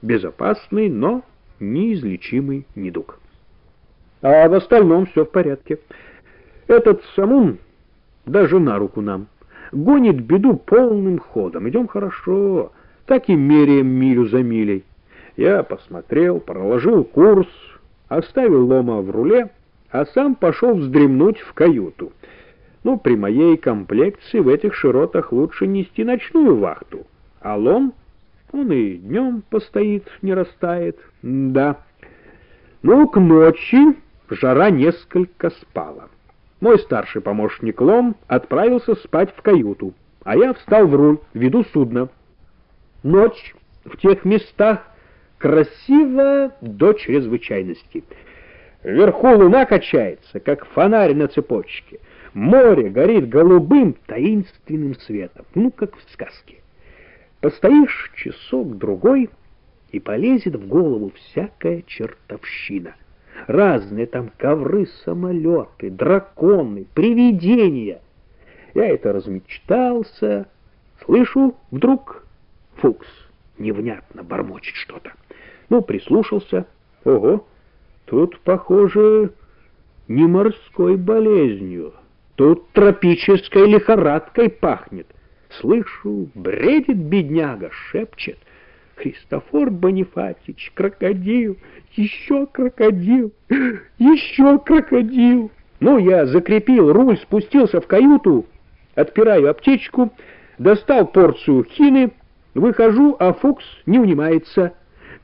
безопасный, но неизлечимый недуг. А в остальном все в порядке. Этот самун даже на руку нам. Гонит беду полным ходом. Идем хорошо, так и меряем милю за милей. Я посмотрел, проложил курс, оставил Лома в руле, а сам пошел вздремнуть в каюту. Ну, при моей комплекции в этих широтах лучше нести ночную вахту. А Лом, он и днем постоит, не растает. Да. Ну, к ночи жара несколько спала. Мой старший помощник Лом отправился спать в каюту, а я встал в руль, веду судно. Ночь в тех местах красиво до чрезвычайности. Вверху луна качается, как фонарь на цепочке. Море горит голубым таинственным светом, ну, как в сказке. Постоишь часок-другой, и полезет в голову всякая чертовщина. Разные там ковры, самолеты, драконы, привидения. Я это размечтался. Слышу, вдруг Фукс невнятно бормочет что-то. Ну, прислушался. Ого, тут, похоже, не морской болезнью. Тут тропической лихорадкой пахнет. Слышу, бредит бедняга, шепчет: «Христофор Бонифатич, крокодил, еще крокодил, еще крокодил». Ну, я закрепил руль, спустился в каюту, отпираю аптечку, достал порцию хины, выхожу, а Фукс не унимается.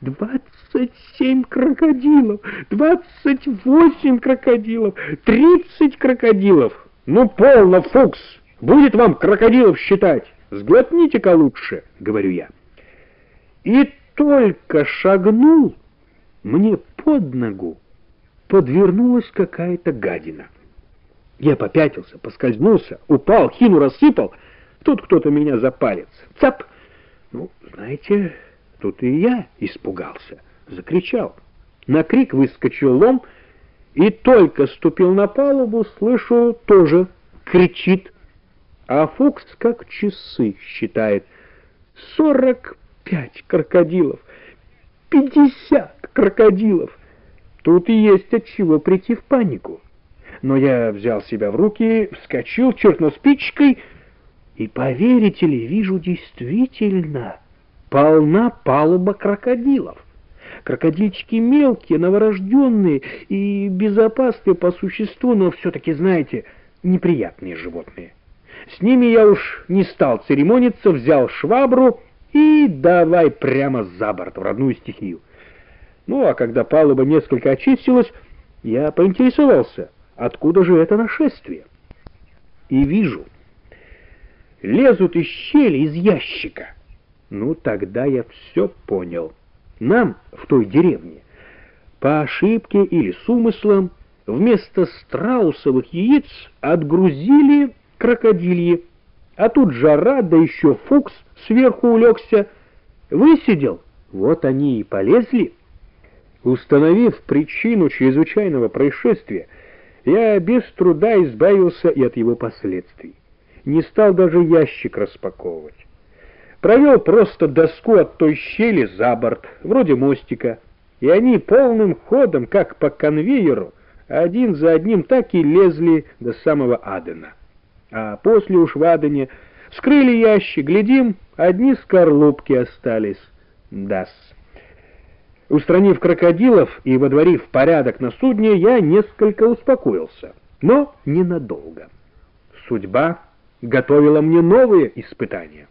27 крокодилов, 28 крокодилов, 30 крокодилов. Ну, полно, Фукс, будет вам крокодилов считать. Сглотните-ка лучше, говорю я. И только шагнул, мне под ногу подвернулась какая-то гадина. Я попятился, поскользнулся, упал, хину рассыпал. Тут кто-то меня за палец. Цап! Ну, знаете, тут и я испугался, закричал. На крик выскочил Лом, и только ступил на палубу, слышу, тоже кричит. А Фукс как часы считает: 45 крокодилов, 50 крокодилов. Тут и есть от чего прийти в панику. Но я взял себя в руки, вскочил, черкнул спичкой, и, поверите ли, вижу, действительно полна палуба крокодилов. Крокодильчики мелкие, новорожденные и безопасные по существу, но все-таки, знаете, неприятные животные. С ними я уж не стал церемониться, взял швабру и давай прямо за борт, в родную стихию. Ну, а когда палуба несколько очистилась, я поинтересовался, откуда же это нашествие. И вижу, лезут из щели, из ящика. Ну, тогда я все понял. Нам в той деревне по ошибке или с умыслом вместо страусовых яиц отгрузили крокодильи. А тут жара, да еще Фукс сверху улегся. Высидел, вот они и полезли. Установив причину чрезвычайного происшествия, я без труда избавился и от его последствий. Не стал даже ящик распаковывать. Провел просто доску от той щели за борт, вроде мостика, и они полным ходом, как по конвейеру, один за одним так и лезли до самого Адена. А после уж в Адене вскрыли ящик, глядим, одни скорлупки остались. Да-с. Устранив крокодилов и водворив порядок на судне, я несколько успокоился, но ненадолго. Судьба готовила мне новые испытания.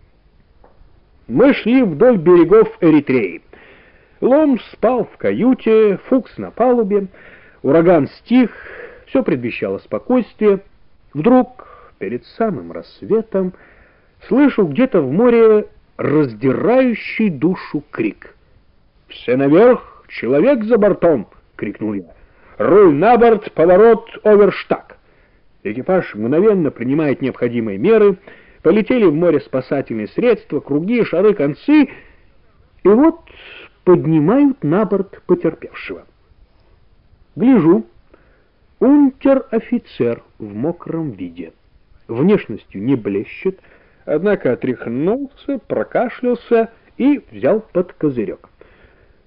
Мы шли вдоль берегов Эритреи. Лом спал в каюте, Фукс на палубе, ураган стих, все предвещало спокойствие. Вдруг, перед самым рассветом, слышу где-то в море раздирающий душу крик. «Все наверх! Человек за бортом!» — крикнул я. «Руль на борт, поворот, оверштаг!» Экипаж мгновенно принимает необходимые меры. Полетели в море спасательные средства, круги, шары, концы, и вот поднимают на борт потерпевшего. Гляжу, унтер-офицер в мокром виде. Внешностью не блещет, однако отряхнулся, прокашлялся и взял под козырек.